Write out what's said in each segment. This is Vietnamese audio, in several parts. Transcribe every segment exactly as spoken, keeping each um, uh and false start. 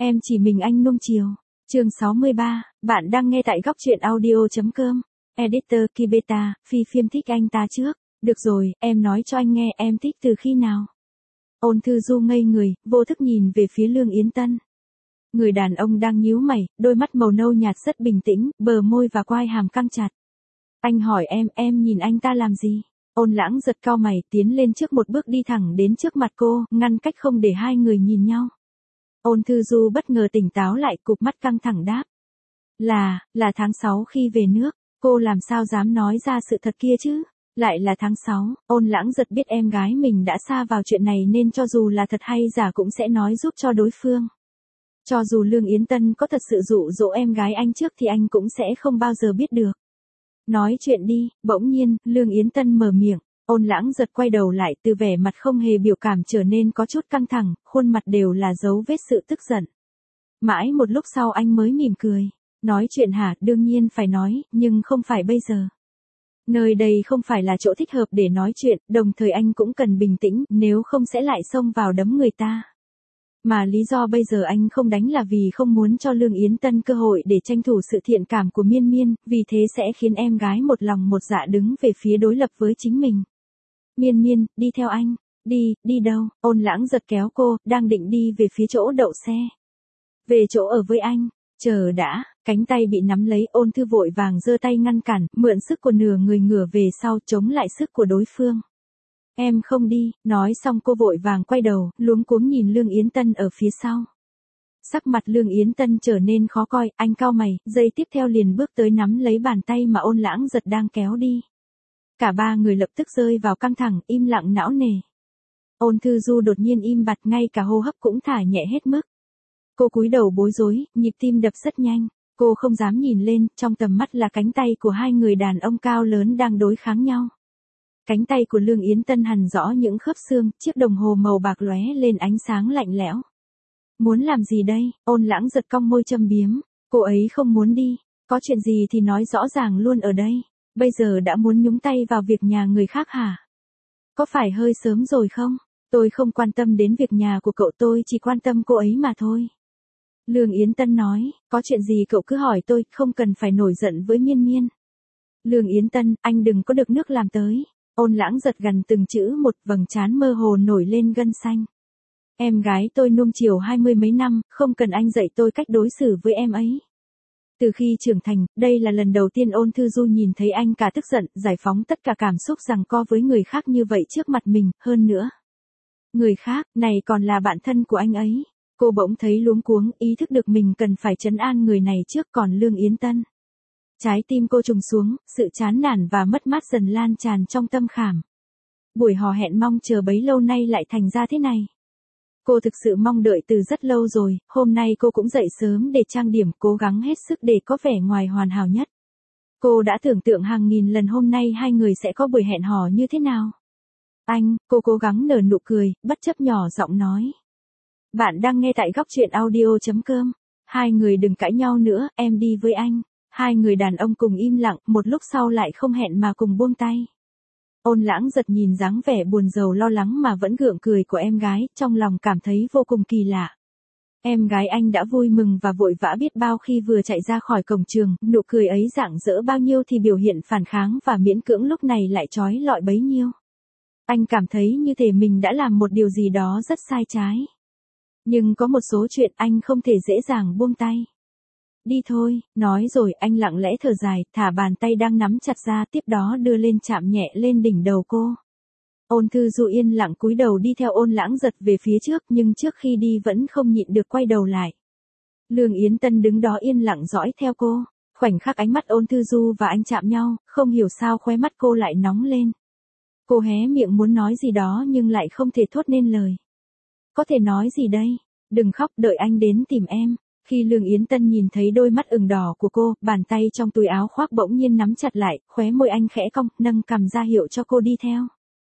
Em chỉ mình anh nuông chiều. Chương sáu mươi ba, bạn đang nghe tại góc truyện audio.com. Editor Kibeta, Phi Phiêm thích anh ta trước. Được rồi, em nói cho anh nghe em thích từ khi nào. Ôn Thư Du ngây người, vô thức nhìn về phía Lương Yến Tân. Người đàn ông đang nhíu mày, đôi mắt màu nâu nhạt rất bình tĩnh, bờ môi và quai hàm căng chặt. Anh hỏi em, em nhìn anh ta làm gì? Ôn Lãng giật cau mày, tiến lên trước một bước đi thẳng đến trước mặt cô, ngăn cách không để hai người nhìn nhau. Ôn Thư Du bất ngờ tỉnh táo lại, cụp mắt căng thẳng đáp. Là, là tháng sáu khi về nước, cô làm sao dám nói ra sự thật kia chứ? Lại là tháng sáu, Ôn Lãng giật biết em gái mình đã sa vào chuyện này nên cho dù là thật hay giả cũng sẽ nói giúp cho đối phương. Cho dù Lương Yến Tân có thật sự dụ dỗ em gái anh trước thì anh cũng sẽ không bao giờ biết được. Nói chuyện đi, bỗng nhiên, Lương Yến Tân mở miệng. Ôn Lãng giật quay đầu lại, từ vẻ mặt không hề biểu cảm trở nên có chút căng thẳng, khuôn mặt đều là dấu vết sự tức giận. Mãi một lúc sau anh mới mỉm cười. Nói chuyện hả? Đương nhiên phải nói, nhưng không phải bây giờ. Nơi đây không phải là chỗ thích hợp để nói chuyện, đồng thời anh cũng cần bình tĩnh, nếu không sẽ lại xông vào đấm người ta. Mà lý do bây giờ anh không đánh là vì không muốn cho Lương Yến Tân cơ hội để tranh thủ sự thiện cảm của Miên Miên, vì thế sẽ khiến em gái một lòng một dạ đứng về phía đối lập với chính mình. Miên Miên, đi theo anh. Đi, đi đâu? Ôn Lãng giật kéo cô, đang định đi về phía chỗ đậu xe. Về chỗ ở với anh. Chờ đã, cánh tay bị nắm lấy, Ôn Thư vội vàng giơ tay ngăn cản, mượn sức của nửa người ngửa về sau chống lại sức của đối phương. Em không đi, nói xong cô vội vàng quay đầu, luống cuống nhìn Lương Yến Tân ở phía sau. Sắc mặt Lương Yến Tân trở nên khó coi, anh cau mày, giây tiếp theo liền bước tới nắm lấy bàn tay mà Ôn Lãng giật đang kéo đi. Cả ba người lập tức rơi vào căng thẳng, im lặng não nề. Ôn Thư Du đột nhiên im bặt, ngay cả hô hấp cũng thả nhẹ hết mức. Cô cúi đầu bối rối, nhịp tim đập rất nhanh, cô không dám nhìn lên, trong tầm mắt là cánh tay của hai người đàn ông cao lớn đang đối kháng nhau. Cánh tay của Lương Yến Tân hằn rõ những khớp xương, chiếc đồng hồ màu bạc lóe lên ánh sáng lạnh lẽo. Muốn làm gì đây? Ôn Lãng giật cong môi châm biếm, cô ấy không muốn đi, có chuyện gì thì nói rõ ràng luôn ở đây, bây giờ đã muốn nhúng tay vào việc nhà người khác hả? Có phải hơi sớm rồi không? Tôi không quan tâm đến việc nhà của cậu, tôi chỉ quan tâm cô ấy mà thôi. Lương Yến Tân nói, có chuyện gì cậu cứ hỏi tôi, không cần phải nổi giận với Miên Miên. Lương Yến Tân, anh đừng có được nước làm tới. Ôn Lãng giật gần từng chữ một, vầng trán mơ hồ nổi lên gân xanh. Em gái tôi nuông chiều hai mươi mấy năm, không cần anh dạy tôi cách đối xử với em ấy. Từ khi trưởng thành, đây là lần đầu tiên Ôn Thư Du nhìn thấy anh cả tức giận, giải phóng tất cả cảm xúc giằng co với người khác như vậy trước mặt mình, hơn nữa. Người khác, này còn là bạn thân của anh ấy. Cô bỗng thấy luống cuống, ý thức được mình cần phải trấn an người này trước, còn Lương Yến Tân. Trái tim cô trùng xuống, sự chán nản và mất mát dần lan tràn trong tâm khảm. Buổi hò hẹn mong chờ bấy lâu nay lại thành ra thế này. Cô thực sự mong đợi từ rất lâu rồi, hôm nay cô cũng dậy sớm để trang điểm, cố gắng hết sức để có vẻ ngoài hoàn hảo nhất. Cô đã tưởng tượng hàng nghìn lần hôm nay hai người sẽ có buổi hẹn hò như thế nào. Anh, cô cố gắng nở nụ cười, bất chấp nhỏ giọng nói. Bạn đang nghe tại góc truyện audio.com. Hai người đừng cãi nhau nữa, em đi với anh. Hai người đàn ông cùng im lặng, một lúc sau lại không hẹn mà cùng buông tay. Ôn Lãng giật nhìn dáng vẻ buồn rầu lo lắng mà vẫn gượng cười của em gái, trong lòng cảm thấy vô cùng kỳ lạ. Em gái anh đã vui mừng và vội vã biết bao khi vừa chạy ra khỏi cổng trường, nụ cười ấy rạng rỡ bao nhiêu thì biểu hiện phản kháng và miễn cưỡng lúc này lại trói lọi bấy nhiêu. Anh cảm thấy như thể mình đã làm một điều gì đó rất sai trái. Nhưng có một số chuyện anh không thể dễ dàng buông tay. Đi thôi, nói rồi anh lặng lẽ thở dài, thả bàn tay đang nắm chặt ra, tiếp đó đưa lên chạm nhẹ lên đỉnh đầu cô. Ôn Thư Du yên lặng cúi đầu đi theo Ôn Lãng giật về phía trước, nhưng trước khi đi vẫn không nhịn được quay đầu lại. Lương Yến Tân đứng đó yên lặng dõi theo cô, khoảnh khắc ánh mắt Ôn Thư Du và anh chạm nhau, không hiểu sao khóe mắt cô lại nóng lên. Cô hé miệng muốn nói gì đó nhưng lại không thể thốt nên lời. Có thể nói gì đây? Đừng khóc, đợi anh đến tìm em. Khi Lương Yến Tân nhìn thấy đôi mắt ửng đỏ của cô, bàn tay trong túi áo khoác bỗng nhiên nắm chặt lại, khóe môi anh khẽ cong, nâng cằm ra hiệu cho cô đi theo.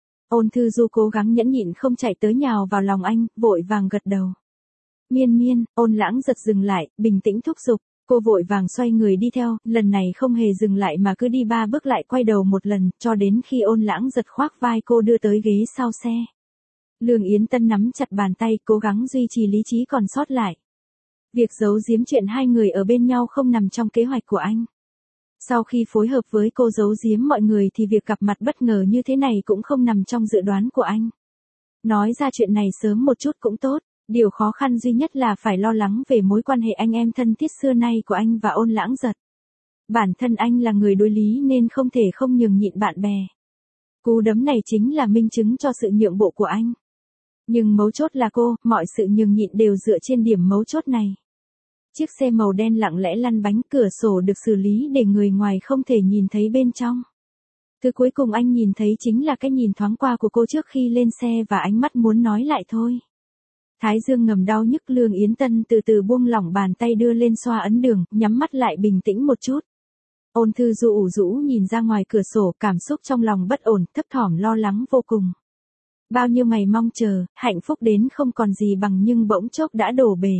Ôn Thư Du cố gắng nhẫn nhịn không chạy tới nhào vào lòng anh, vội vàng gật đầu. Miên Miên, Ôn Lãng giật dừng lại, bình tĩnh thúc giục. Cô vội vàng xoay người đi theo, lần này không hề dừng lại mà cứ đi ba bước lại quay đầu một lần, cho đến khi Ôn Lãng giật khoác vai cô đưa tới ghế sau xe. Lương Yến Tân nắm chặt bàn tay, cố gắng duy trì lý trí còn sót lại. Việc giấu giếm chuyện hai người ở bên nhau không nằm trong kế hoạch của anh. Sau khi phối hợp với cô giấu giếm mọi người thì việc gặp mặt bất ngờ như thế này cũng không nằm trong dự đoán của anh. Nói ra chuyện này sớm một chút cũng tốt, điều khó khăn duy nhất là phải lo lắng về mối quan hệ anh em thân thiết xưa nay của anh và Ôn Lãng Giật. Bản thân anh là người đối lý nên không thể không nhường nhịn bạn bè. Cú đấm này chính là minh chứng cho sự nhượng bộ của anh. Nhưng mấu chốt là cô, mọi sự nhường nhịn đều dựa trên điểm mấu chốt này. Chiếc xe màu đen lặng lẽ lăn bánh, cửa sổ được xử lý để người ngoài không thể nhìn thấy bên trong. Thứ cuối cùng anh nhìn thấy chính là cái nhìn thoáng qua của cô trước khi lên xe và ánh mắt muốn nói lại thôi. Thái dương ngầm đau nhức, Lương Yến Tân từ từ buông lỏng bàn tay đưa lên xoa ấn đường, nhắm mắt lại bình tĩnh một chút. Ôn Thư Du ủ rũ nhìn ra ngoài cửa sổ, cảm xúc trong lòng bất ổn, thấp thỏm lo lắng vô cùng. Bao nhiêu ngày mong chờ, hạnh phúc đến không còn gì bằng nhưng bỗng chốc đã đổ bể.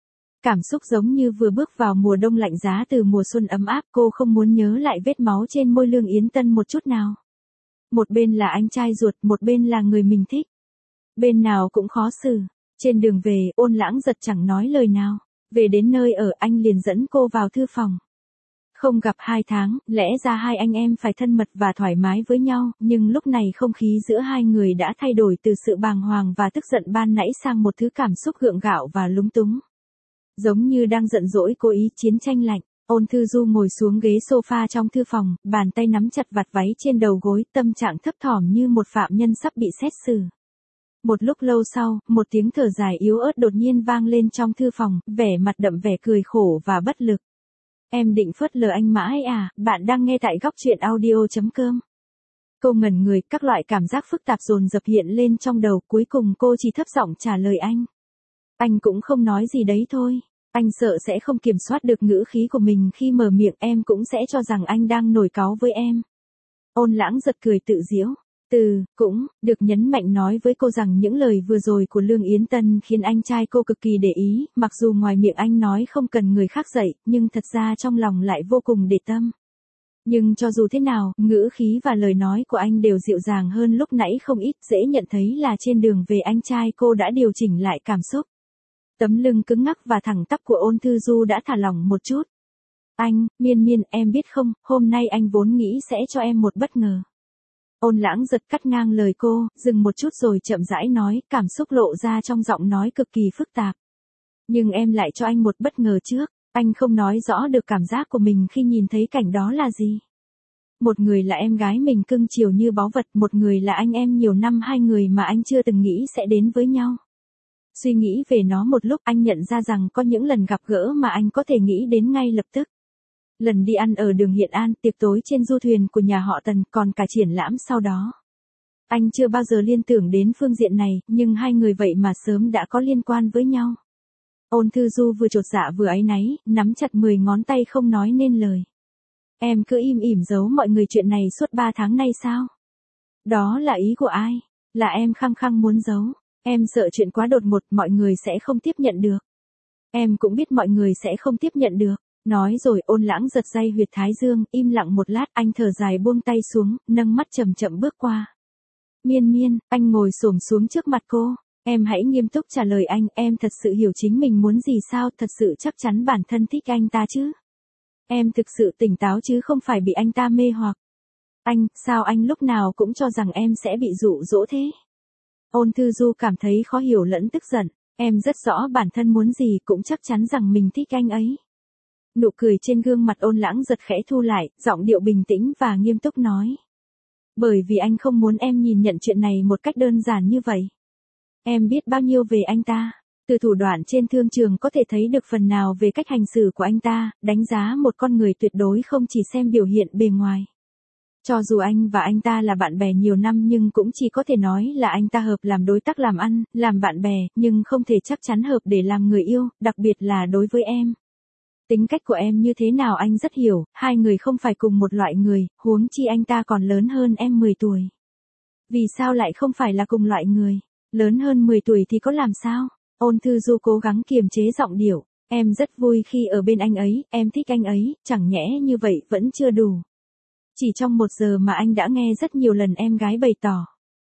Cảm xúc giống như vừa bước vào mùa đông lạnh giá từ mùa xuân ấm áp, cô không muốn nhớ lại vết máu trên môi Lương Yến Tân một chút nào. Một bên là anh trai ruột, một bên là người mình thích. Bên nào cũng khó xử. Trên đường về, Ôn Lãng Giật chẳng nói lời nào. Về đến nơi ở, anh liền dẫn cô vào thư phòng. Không gặp hai tháng, lẽ ra hai anh em phải thân mật và thoải mái với nhau, nhưng lúc này không khí giữa hai người đã thay đổi từ sự bàng hoàng và tức giận ban nãy sang một thứ cảm xúc gượng gạo và lúng túng. Giống như đang giận dỗi cố ý chiến tranh lạnh, Ôn Thư Du ngồi xuống ghế sofa trong thư phòng, bàn tay nắm chặt vạt váy trên đầu gối, tâm trạng thấp thỏm như một phạm nhân sắp bị xét xử. Một lúc lâu sau, một tiếng thở dài yếu ớt đột nhiên vang lên trong thư phòng, vẻ mặt đậm vẻ cười khổ và bất lực. Em định phớt lờ anh mãi à, bạn đang nghe tại góc truyện audio chấm com. Cô ngẩn người, các loại cảm giác phức tạp dồn dập hiện lên trong đầu, cuối cùng cô chỉ thấp giọng trả lời anh. Anh cũng không nói gì đấy thôi. Anh sợ sẽ không kiểm soát được ngữ khí của mình khi mở miệng, em cũng sẽ cho rằng anh đang nổi cáu với em. Ôn Lãng Giật cười tự giễu. Từ, cũng, được nhấn mạnh nói với cô rằng những lời vừa rồi của Lương Yến Tân khiến anh trai cô cực kỳ để ý, mặc dù ngoài miệng anh nói không cần người khác dạy, nhưng thật ra trong lòng lại vô cùng để tâm. Nhưng cho dù thế nào, ngữ khí và lời nói của anh đều dịu dàng hơn lúc nãy không ít, dễ nhận thấy là trên đường về anh trai cô đã điều chỉnh lại cảm xúc. Tấm lưng cứng ngắc và thẳng tắp của Ôn Thư Du đã thả lỏng một chút. Anh, Miên Miên, em biết không, hôm nay anh vốn nghĩ sẽ cho em một bất ngờ. Ôn Lãng Giật cắt ngang lời cô, dừng một chút rồi chậm rãi nói, cảm xúc lộ ra trong giọng nói cực kỳ phức tạp. Nhưng em lại cho anh một bất ngờ trước, anh không nói rõ được cảm giác của mình khi nhìn thấy cảnh đó là gì. Một người là em gái mình cưng chiều như báu vật, một người là anh em nhiều năm, hai người mà anh chưa từng nghĩ sẽ đến với nhau. Suy nghĩ về nó một lúc, anh nhận ra rằng có những lần gặp gỡ mà anh có thể nghĩ đến ngay lập tức. Lần đi ăn ở đường Hiện An, tiệc tối trên du thuyền của nhà họ Tần, còn cả triển lãm sau đó. Anh chưa bao giờ liên tưởng đến phương diện này, nhưng hai người vậy mà sớm đã có liên quan với nhau. Ôn Thư Du vừa chột dạ vừa áy náy, nắm chặt mười ngón tay không nói nên lời. Em cứ im ỉm giấu mọi người chuyện này suốt ba tháng nay sao? Đó là ý của ai? Là em khăng khăng muốn giấu. Em sợ chuyện quá đột ngột mọi người sẽ không tiếp nhận được. Em cũng biết mọi người sẽ không tiếp nhận được. Nói rồi Ôn Lãng Giật day huyệt thái dương, im lặng một lát, anh thở dài buông tay xuống, nâng mắt chậm chậm bước qua. Miên Miên, anh ngồi xổm xuống trước mặt cô. Em hãy nghiêm túc trả lời anh, em thật sự hiểu chính mình muốn gì sao, thật sự chắc chắn bản thân thích anh ta chứ. Em thực sự tỉnh táo chứ không phải bị anh ta mê hoặc. Anh, sao anh lúc nào cũng cho rằng em sẽ bị dụ dỗ thế? Ôn Thư Du cảm thấy khó hiểu lẫn tức giận. Em rất rõ bản thân muốn gì, cũng chắc chắn rằng mình thích anh ấy. Nụ cười trên gương mặt Ôn Lãng Giật khẽ thu lại, giọng điệu bình tĩnh và nghiêm túc nói. Bởi vì anh không muốn em nhìn nhận chuyện này một cách đơn giản như vậy. Em biết bao nhiêu về anh ta. Từ thủ đoạn trên thương trường có thể thấy được phần nào về cách hành xử của anh ta, đánh giá một con người tuyệt đối không chỉ xem biểu hiện bề ngoài. Cho dù anh và anh ta là bạn bè nhiều năm nhưng cũng chỉ có thể nói là anh ta hợp làm đối tác làm ăn, làm bạn bè, nhưng không thể chắc chắn hợp để làm người yêu, đặc biệt là đối với em. Tính cách của em như thế nào anh rất hiểu, hai người không phải cùng một loại người, huống chi anh ta còn lớn hơn em mười tuổi. Vì sao lại không phải là cùng loại người? Lớn hơn mười tuổi thì có làm sao? Ôn Thư Du cố gắng kiềm chế giọng điệu. Em rất vui khi ở bên anh ấy, em thích anh ấy, chẳng nhẽ như vậy vẫn chưa đủ. Chỉ trong một giờ mà anh đã nghe rất nhiều lần em gái bày tỏ.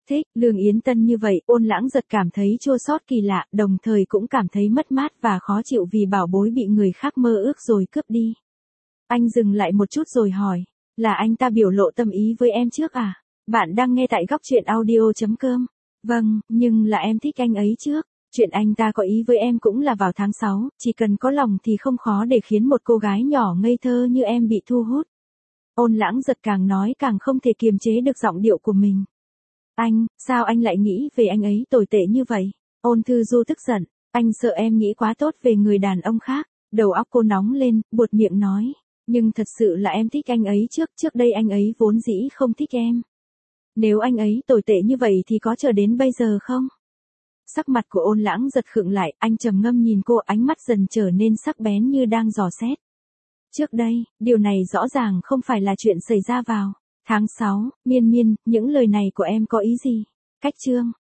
Thích, Lương Yến Tân như vậy, Ôn Lãng Giật cảm thấy chua xót kỳ lạ, đồng thời cũng cảm thấy mất mát và khó chịu vì bảo bối bị người khác mơ ước rồi cướp đi. Anh dừng lại một chút rồi hỏi, là anh ta biểu lộ tâm ý với em trước à? Bạn đang nghe tại góc truyện audio.com. Vâng, nhưng là em thích anh ấy trước. Chuyện anh ta có ý với em cũng là vào tháng sáu, chỉ cần có lòng thì không khó để khiến một cô gái nhỏ ngây thơ như em bị thu hút. Ôn Lãng Giật càng nói càng không thể kiềm chế được giọng điệu của mình. Anh, sao anh lại nghĩ về anh ấy tồi tệ như vậy? Ôn Thư Du tức giận, anh sợ em nghĩ quá tốt về người đàn ông khác. Đầu óc cô nóng lên, buột miệng nói. Nhưng thật sự là em thích anh ấy trước, trước đây anh ấy vốn dĩ không thích em. Nếu anh ấy tồi tệ như vậy thì có chờ đến bây giờ không? Sắc mặt của Ôn Lãng Giật khựng lại, anh trầm ngâm nhìn cô, ánh mắt dần trở nên sắc bén như đang dò xét. Trước đây, điều này rõ ràng không phải là chuyện xảy ra vào tháng sáu, Miên Miên, những lời này của em có ý gì? Cách chương